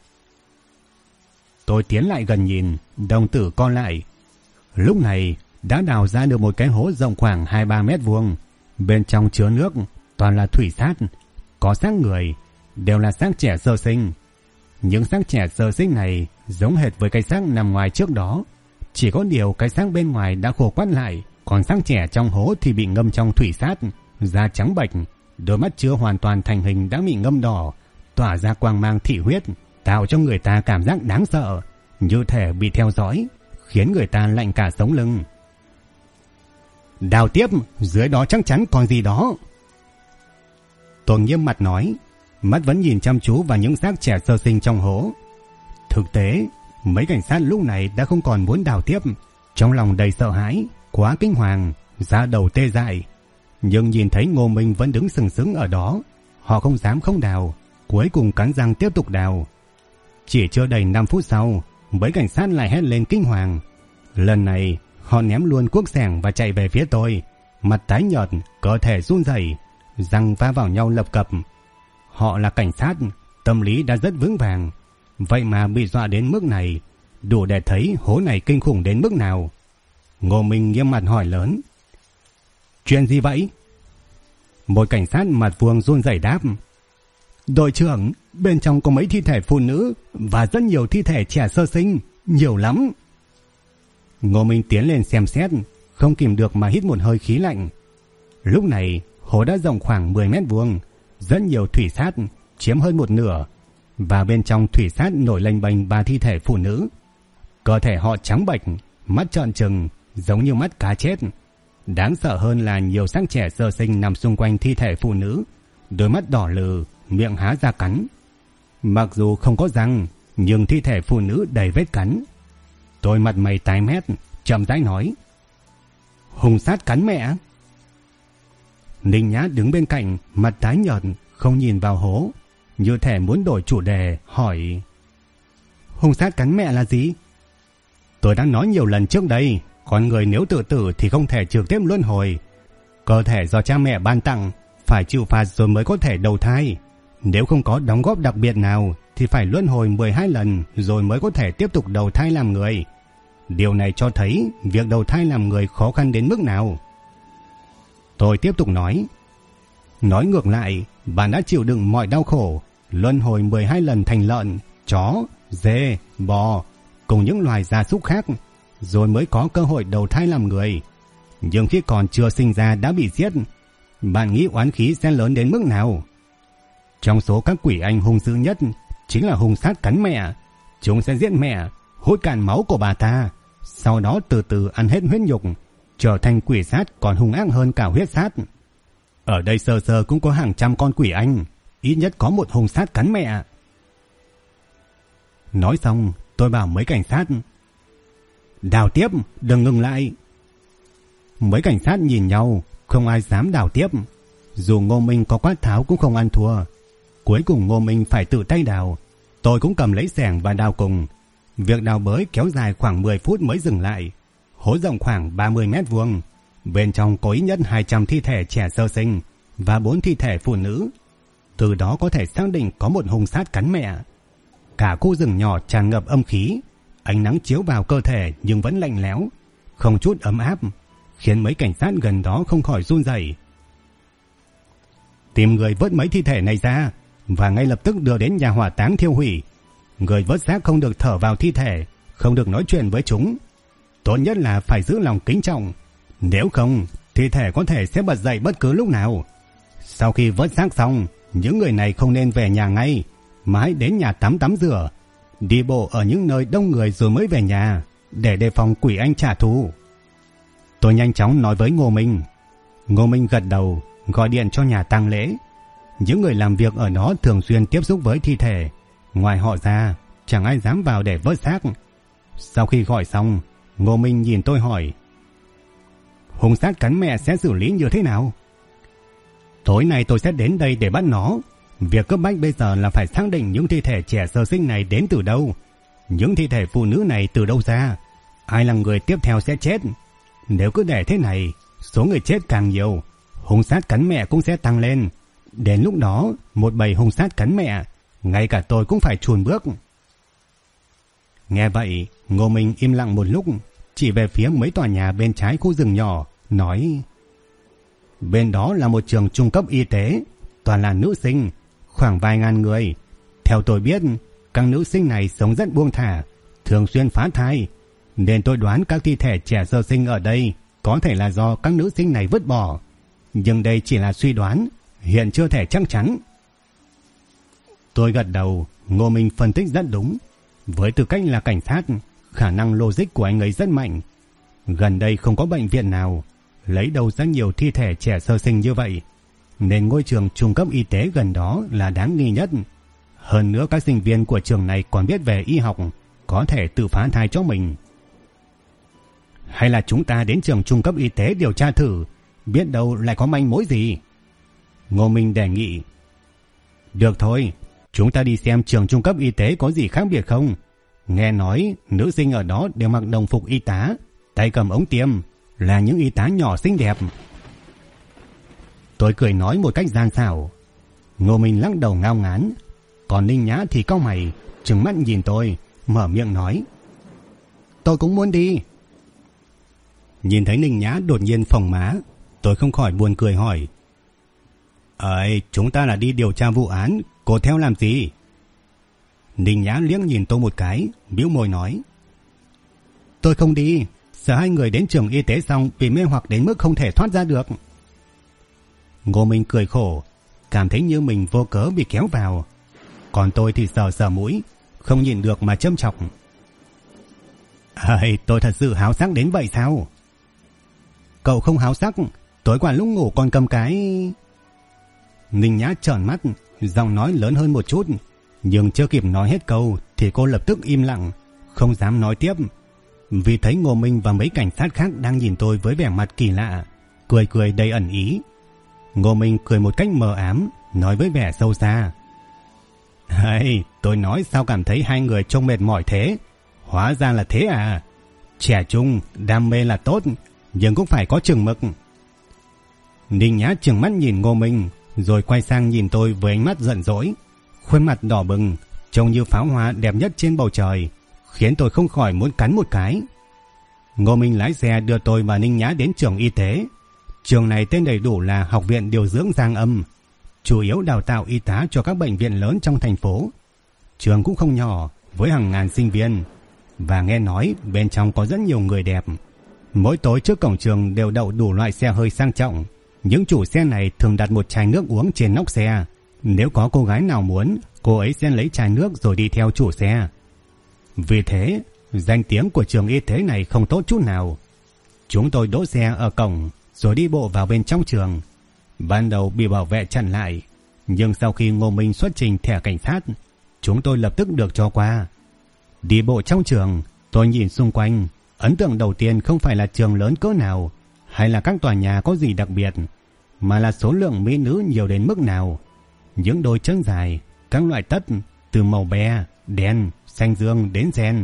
Tôi tiến lại gần nhìn, đồng tử co lại. Lúc này đã đào ra được một cái hố rộng khoảng 2-3 mét vuông. Bên trong chứa nước, toàn là thủy sát, có xác người, đều là xác trẻ sơ sinh. Những xác trẻ sơ sinh này giống hệt với cái xác nằm ngoài trước đó, chỉ có điều cái xác bên ngoài đã khô quắt lại, còn xác trẻ trong hố thì bị ngâm trong thủy sát, da trắng bệch, đôi mắt chưa hoàn toàn thành hình đã bị ngâm đỏ, tỏa ra quang mang thị huyết, tạo cho người ta cảm giác đáng sợ, như thể bị theo dõi, khiến người ta lạnh cả sống lưng. Đào tiếp, dưới đó chắc chắn còn gì đó. Tôi nghiêm mặt nói, mắt vẫn nhìn chăm chú vào những xác trẻ sơ sinh trong hố. Thực tế, mấy cảnh sát lúc này đã không còn muốn đào tiếp, trong lòng đầy sợ hãi, quá kinh hoàng, da đầu tê dại. Nhưng nhìn thấy Ngô Minh vẫn đứng sừng sững ở đó, họ không dám không đào, cuối cùng cắn răng tiếp tục đào. Chỉ chưa đầy 5 phút sau, mấy cảnh sát lại hét lên kinh hoàng. Lần này, họ ném luôn cuốc xẻng và chạy về phía tôi, mặt tái nhợt, cơ thể run rẩy, răng va vào nhau lập cập. Họ là cảnh sát, tâm lý đã rất vững vàng, vậy mà bị dọa đến mức này, đủ để thấy hố này kinh khủng đến mức nào. Ngô Minh nghiêm mặt hỏi lớn. Chuyện gì vậy? Một cảnh sát mặt vuông run rẩy đáp. Đội trưởng, bên trong có mấy thi thể phụ nữ và rất nhiều thi thể trẻ sơ sinh, nhiều lắm. Ngô Minh tiến lên xem xét, không kìm được mà hít một hơi khí lạnh. Lúc này, hố đã rộng khoảng 10 mét vuông, rất nhiều thủy sát, chiếm hơn một nửa, và bên trong thủy sát nổi lênh bênh 3 thi thể phụ nữ. Cơ thể họ trắng bệch, mắt trợn trừng, giống như mắt cá chết. Đáng sợ hơn là nhiều xác trẻ sơ sinh nằm xung quanh thi thể phụ nữ, đôi mắt đỏ lừ, miệng há ra cắn. Mặc dù không có răng, nhưng thi thể phụ nữ đầy vết cắn. Tôi mặt mày tái mét, chậm rãi nói. Hung sát cắn mẹ. Ninh Nhã đứng bên cạnh, mặt tái nhợt, không nhìn vào hố, như thể muốn đổi chủ đề, hỏi. Hung sát cắn mẹ là gì? Tôi đã nói nhiều lần trước đây, con người nếu tự tử thì không thể trực tiếp luân hồi. Cơ thể do cha mẹ ban tặng, phải chịu phạt rồi mới có thể đầu thai. Nếu không có đóng góp đặc biệt nào thì phải luân hồi 12 lần rồi mới có thể tiếp tục đầu thai làm người. Điều này cho thấy việc đầu thai làm người khó khăn đến mức nào. Tôi tiếp tục nói. Nói ngược lại, bạn đã chịu đựng mọi đau khổ, luân hồi 12 lần thành lợn, chó, dê, bò, cùng những loài gia súc khác, rồi mới có cơ hội đầu thai làm người. Nhưng khi còn chưa sinh ra đã bị giết, bạn nghĩ oán khí sẽ lớn đến mức nào? Trong số các quỷ anh hung dữ nhất chính là hung sát cắn mẹ. Chúng sẽ giết mẹ, hút cạn máu của bà ta, sau đó từ từ ăn hết huyết nhục, trở thành quỷ sát còn hung ác hơn cả huyết sát. Ở đây sơ sơ cũng có hàng trăm con quỷ anh, ít nhất có một hung sát cắn mẹ. Nói xong, tôi bảo mấy cảnh sát. Đào tiếp, đừng ngừng lại. Mấy cảnh sát nhìn nhau, không ai dám đào tiếp. Dù Ngô Minh có quát tháo cũng không ăn thua. Cuối cùng Ngô Minh phải tự tay đào. Tôi cũng cầm lấy xẻng và đào cùng. Việc đào bới kéo dài khoảng 10 phút mới dừng lại. Hố rộng khoảng 30 mét vuông. Bên trong có ít nhất 200 thi thể trẻ sơ sinh và 4 thi thể phụ nữ. Từ đó có thể xác định có một hung sát cắn mẹ. Cả khu rừng nhỏ tràn ngập âm khí. Ánh nắng chiếu vào cơ thể nhưng vẫn lạnh lẽo, không chút ấm áp, khiến mấy cảnh sát gần đó không khỏi run rẩy. Tìm người vớt mấy thi thể này ra và ngay lập tức đưa đến nhà hỏa táng thiêu hủy. Người vớt xác không được thở vào thi thể, không được nói chuyện với chúng. Tốt nhất là phải giữ lòng kính trọng, nếu không thi thể có thể sẽ bật dậy bất cứ lúc nào. Sau khi vớt xác xong, những người này không nên về nhà ngay, mà hãy đến nhà tắm rửa, đi bộ ở những nơi đông người rồi mới về nhà, để đề phòng quỷ anh trả thù. Tôi nhanh chóng nói với Ngô Minh. Ngô Minh gật đầu, gọi điện cho nhà tang lễ. Những người làm việc ở đó thường xuyên tiếp xúc với thi thể, ngoài họ ra chẳng ai dám vào để vớt xác. Sau khi gọi xong, Ngô Minh nhìn tôi hỏi: hung sát cắn mẹ sẽ xử lý như thế nào? Tối nay tôi sẽ đến đây để bắt nó. Việc cấp bách bây giờ là phải xác định những thi thể trẻ sơ sinh này đến từ đâu, những thi thể phụ nữ này từ đâu ra, ai là người tiếp theo sẽ chết. Nếu cứ để thế này, số người chết càng nhiều, hung sát cắn mẹ cũng sẽ tăng lên. Đến lúc đó, một bầy hung sát cắn mẹ, ngay cả tôi cũng phải chùn bước. Nghe vậy, Ngô Minh im lặng một lúc, chỉ về phía mấy tòa nhà bên trái khu rừng nhỏ, nói: bên đó là một trường trung cấp y tế, toàn là nữ sinh, khoảng vài ngàn người. Theo tôi biết, các nữ sinh này sống rất buông thả, thường xuyên phá thai, nên tôi đoán các thi thể trẻ sơ sinh ở đây có thể là do các nữ sinh này vứt bỏ. Nhưng đây chỉ là suy đoán, hiện chưa thể chắc chắn. Tôi gật đầu. Ngô Minh phân tích rất đúng. Với tư cách là cảnh sát, khả năng logic của anh ấy rất mạnh. Gần đây không có bệnh viện nào lấy đâu ra nhiều thi thể trẻ sơ sinh như vậy, nên ngôi trường trung cấp y tế gần đó là đáng nghi nhất. Hơn nữa các sinh viên của trường này còn biết về y học, có thể tự phá thai cho mình. Hay là chúng ta đến trường trung cấp y tế điều tra thử, biết đâu lại có manh mối gì. Ngô Minh đề nghị. Được thôi, chúng ta đi xem trường trung cấp y tế có gì khác biệt không. Nghe nói nữ sinh ở đó đều mặc đồng phục y tá, tay cầm ống tiêm, là những y tá nhỏ xinh đẹp. Tôi cười nói một cách gian xảo. Ngô Minh lắc đầu ngao ngán, còn Ninh Nhã thì cau mày, trừng mắt nhìn tôi, mở miệng nói: tôi cũng muốn đi. Nhìn thấy Ninh Nhã đột nhiên phồng má, tôi không khỏi buồn cười hỏi: ấy, chúng ta là đi điều tra vụ án, cô theo làm gì? Ninh Nhã liếc nhìn tôi một cái, bĩu môi nói: tôi không đi, sợ hai người đến trường y tế xong bị mê hoặc đến mức không thể thoát ra được. Ngô Minh cười khổ, cảm thấy như mình vô cớ bị kéo vào. Còn tôi thì sờ mũi, không nhìn được mà châm chọc: tôi thật sự háo sắc đến vậy sao? Cậu không háo sắc, tối qua lúc ngủ còn cầm cái... Ninh Nhã trợn mắt, giọng nói lớn hơn một chút, nhưng chưa kịp nói hết câu thì cô lập tức im lặng, không dám nói tiếp. Vì thấy Ngô Minh và mấy cảnh sát khác đang nhìn tôi với vẻ mặt kỳ lạ, cười đầy ẩn ý. Ngô Minh cười một cách mờ ám, nói với vẻ sâu xa: tôi nói sao cảm thấy hai người trông mệt mỏi thế? Hóa ra là thế à? Trẻ trung, đam mê là tốt, nhưng cũng phải có chừng mực. Ninh Nhã trừng mắt nhìn Ngô Minh, rồi quay sang nhìn tôi với ánh mắt giận dỗi, khuôn mặt đỏ bừng, trông như pháo hoa đẹp nhất trên bầu trời, khiến tôi không khỏi muốn cắn một cái. Ngô Minh lái xe đưa tôi và Ninh Nhã đến trường y tế. Trường này tên đầy đủ là Học viện Điều dưỡng Giang Âm, chủ yếu đào tạo y tá cho các bệnh viện lớn trong thành phố. Trường cũng không nhỏ, với hàng ngàn sinh viên, và nghe nói bên trong có rất nhiều người đẹp. Mỗi tối trước cổng trường đều đậu đủ loại xe hơi sang trọng. Những chủ xe này thường đặt một chai nước uống trên nóc xe. Nếu có cô gái nào muốn, cô ấy sẽ lấy chai nước rồi đi theo chủ xe. Vì thế, danh tiếng của trường y tế này không tốt chút nào. Chúng tôi đỗ xe ở cổng rồi đi bộ vào bên trong trường. Ban đầu bị bảo vệ chặn lại, nhưng sau khi Ngô Minh xuất trình thẻ cảnh sát, chúng tôi lập tức được cho qua. Đi bộ trong trường, tôi nhìn xung quanh. Ấn tượng đầu tiên không phải là trường lớn cỡ nào, hay là các tòa nhà có gì đặc biệt, mà là số lượng mỹ nữ nhiều đến mức nào. Những đôi chân dài, các loại tất từ màu be, đen, xanh dương đến ren,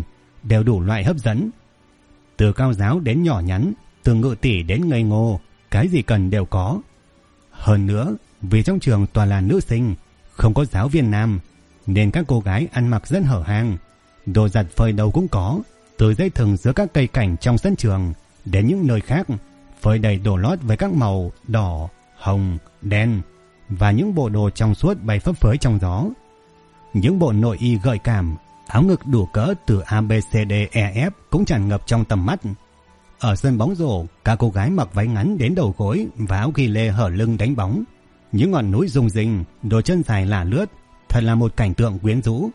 đều đủ loại hấp dẫn. Từ cao giáo đến nhỏ nhắn, từ ngự tỷ đến ngây ngô, cái gì cần đều có. Hơn nữa, vì trong trường toàn là nữ sinh, không có giáo viên nam, nên các cô gái ăn mặc rất hở hang, đồ giặt phơi đâu cũng có, từ dây thừng giữa các cây cảnh trong sân trường đến những nơi khác, phơi đầy đồ lót với các màu đỏ, hồng, đen và những bộ đồ trong suốt bay phấp phới trong gió. Những bộ nội y gợi cảm, áo ngực đủ cỡ từ ABCDEF cũng tràn ngập trong tầm mắt. Ở sân bóng rổ, các cô gái mặc váy ngắn đến đầu gối và áo ghi lê hở lưng đánh bóng. Những ngọn núi rung rinh, đôi chân dài lả lướt, thật là một cảnh tượng quyến rũ.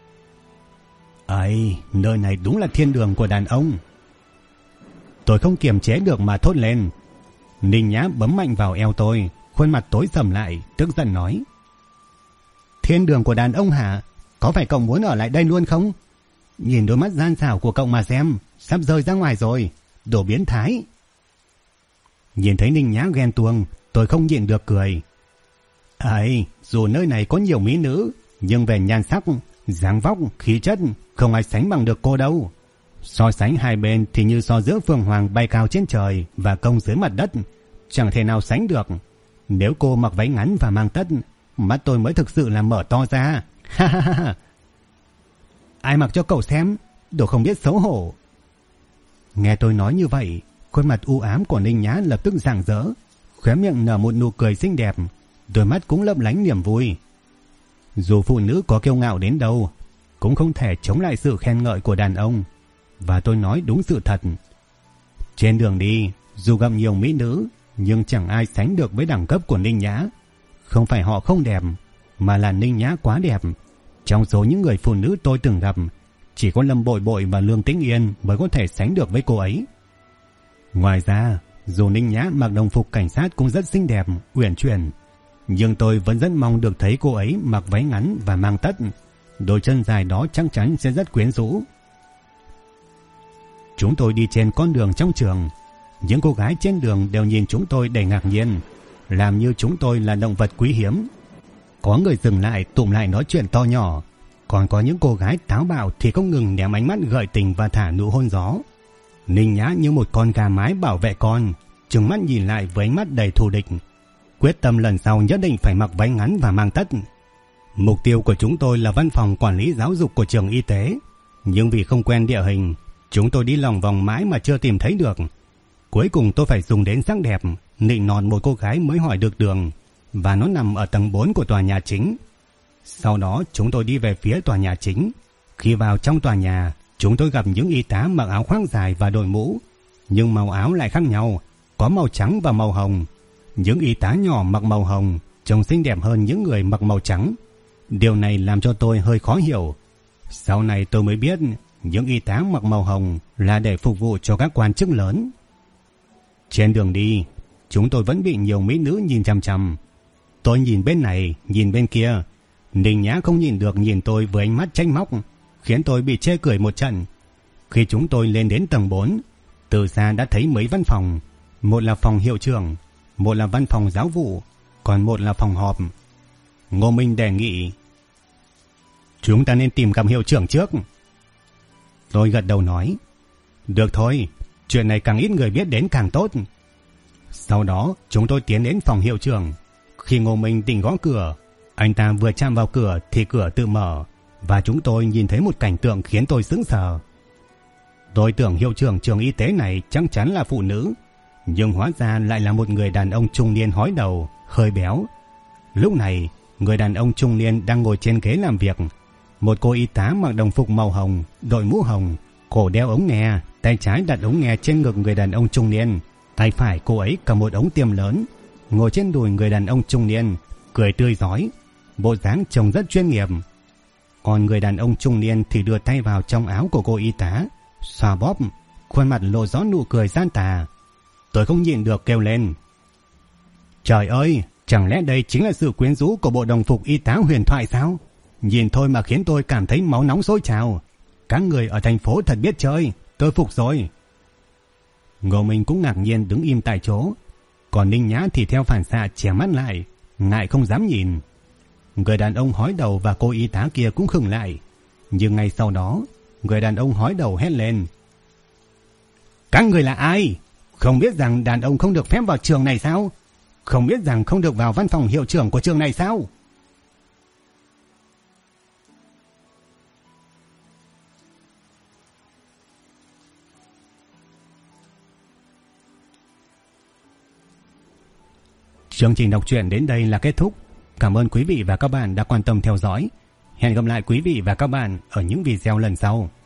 Ấy, nơi này đúng là thiên đường của đàn ông. Tôi không kiềm chế được mà thốt lên. Ninh Nhã bấm mạnh vào eo tôi, khuôn mặt tối sầm lại, tức giận nói: Thiên đường của đàn ông hả? Có phải cậu muốn ở lại đây luôn không? Nhìn đôi mắt gian xảo của cậu mà xem, sắp rơi ra ngoài rồi, đồ biến thái. Nhìn thấy Ninh Nhã ghen tuông, tôi không nhịn được cười. Ấy, dù nơi này có nhiều mỹ nữ, nhưng về nhan sắc, dáng vóc, khí chất, không ai sánh bằng được cô đâu. So sánh hai bên thì như so giữa Phương Hoàng bay cao trên trời và công dưới mặt đất, chẳng thể nào sánh được. Nếu cô mặc váy ngắn và mang tất, mắt tôi mới thực sự là mở to ra. Ha ha ha. Ai mặc cho cậu xem, đồ không biết xấu hổ. Nghe tôi nói như vậy, khuôn mặt u ám của Ninh Nhã lập tức rạng rỡ, khóe miệng nở một nụ cười xinh đẹp, đôi mắt cũng lấp lánh niềm vui. Dù phụ nữ có kiêu ngạo đến đâu, cũng không thể chống lại sự khen ngợi của đàn ông. Và tôi nói đúng sự thật. Trên đường đi, dù gặp nhiều mỹ nữ, nhưng chẳng ai sánh được với đẳng cấp của Ninh Nhã. Không phải họ không đẹp, mà là Ninh Nhã quá đẹp. Trong số những người phụ nữ tôi từng gặp, chỉ có Lâm Bội Bội và Lương Tĩnh Yên mới có thể sánh được với cô ấy. Ngoài ra, dù Ninh Nhã mặc đồng phục cảnh sát cũng rất xinh đẹp, uyển chuyển, nhưng tôi vẫn rất mong được thấy cô ấy mặc váy ngắn và mang tất. Đôi chân dài đó chắc chắn sẽ rất quyến rũ. Chúng tôi đi trên con đường trong trường. Những cô gái trên đường đều nhìn chúng tôi đầy ngạc nhiên, làm như chúng tôi là động vật quý hiếm. Có người dừng lại tụm lại nói chuyện to nhỏ, còn có những cô gái táo bạo thì không ngừng ném ánh mắt gợi tình và thả nụ hôn gió. Ninh Nhã như một con gà mái bảo vệ con, trừng mắt nhìn lại với ánh mắt đầy thù địch, quyết tâm lần sau nhất định phải mặc váy ngắn và mang tất. Mục tiêu của chúng tôi là văn phòng quản lý giáo dục của trường y tế, nhưng vì không quen địa hình, chúng tôi đi lòng vòng mãi mà chưa tìm thấy được. Cuối cùng tôi phải dùng đến sắc đẹp nịnh nọt một cô gái mới hỏi được đường, và nó nằm ở tầng 4 của tòa nhà chính. Sau đó chúng tôi đi về phía tòa nhà chính. Khi vào trong tòa nhà, chúng tôi gặp những y tá mặc áo khoác dài và đội mũ, nhưng màu áo lại khác nhau, có màu trắng và màu hồng. Những y tá nhỏ mặc màu hồng trông xinh đẹp hơn những người mặc màu trắng. Điều này làm cho tôi hơi khó hiểu. Sau này tôi mới biết những y tá mặc màu hồng là để phục vụ cho các quan chức lớn. Trên đường đi, chúng tôi vẫn bị nhiều mỹ nữ nhìn chằm chằm. Tôi nhìn bên này, nhìn bên kia. Ninh Nhã không nhìn được nhìn tôi với ánh mắt trách móc, khiến tôi bị chê cười một trận. Khi chúng tôi lên đến tầng 4, từ xa đã thấy mấy văn phòng. Một là phòng hiệu trưởng, một là văn phòng giáo vụ, còn một là phòng họp. Ngô Minh đề nghị: Chúng ta nên tìm gặp hiệu trưởng trước. Tôi gật đầu nói: Được thôi, chuyện này càng ít người biết đến càng tốt. Sau đó chúng tôi tiến đến phòng hiệu trưởng. Khi Ngô Minh định gõ cửa, anh ta vừa chạm vào cửa thì cửa tự mở, và chúng tôi nhìn thấy một cảnh tượng khiến tôi sững sờ. Tôi tưởng hiệu trưởng trường y tế này chắc chắn là phụ nữ, nhưng hóa ra lại là một người đàn ông trung niên hói đầu, hơi béo. Lúc này, người đàn ông trung niên đang ngồi trên ghế làm việc. Một cô y tá mặc đồng phục màu hồng, đội mũ hồng, cổ đeo ống nghe, tay trái đặt ống nghe trên ngực người đàn ông trung niên, tay phải cô ấy cầm một ống tiêm lớn, ngồi trên đùi người đàn ông trung niên, cười tươi rói, bộ dáng trông rất chuyên nghiệp. Còn người đàn ông trung niên thì đưa tay vào trong áo của cô y tá, xoa bóp, khuôn mặt lộ rõ nụ cười gian tà. Tôi không nhịn được kêu lên: Trời ơi, chẳng lẽ đây chính là sự quyến rũ của bộ đồng phục y tá huyền thoại sao? Nhìn thôi mà khiến tôi cảm thấy máu nóng sôi trào. Các người ở thành phố thật biết chơi, tôi phục rồi. Ngô Minh cũng ngạc nhiên đứng im tại chỗ, còn Ninh Nhã thì theo phản xạ che mắt lại, ngại không dám nhìn. Người đàn ông hói đầu và cô y tá kia cũng khựng lại, nhưng ngay sau đó Người đàn ông hói đầu hét lên. Các người là ai? Không biết rằng đàn ông không được phép vào trường này sao? Không biết rằng không được vào văn phòng hiệu trưởng của trường này sao? Chương trình đọc truyện đến đây là kết thúc. Cảm ơn quý vị và các bạn đã quan tâm theo dõi. Hẹn gặp lại quý vị và các bạn ở những video lần sau.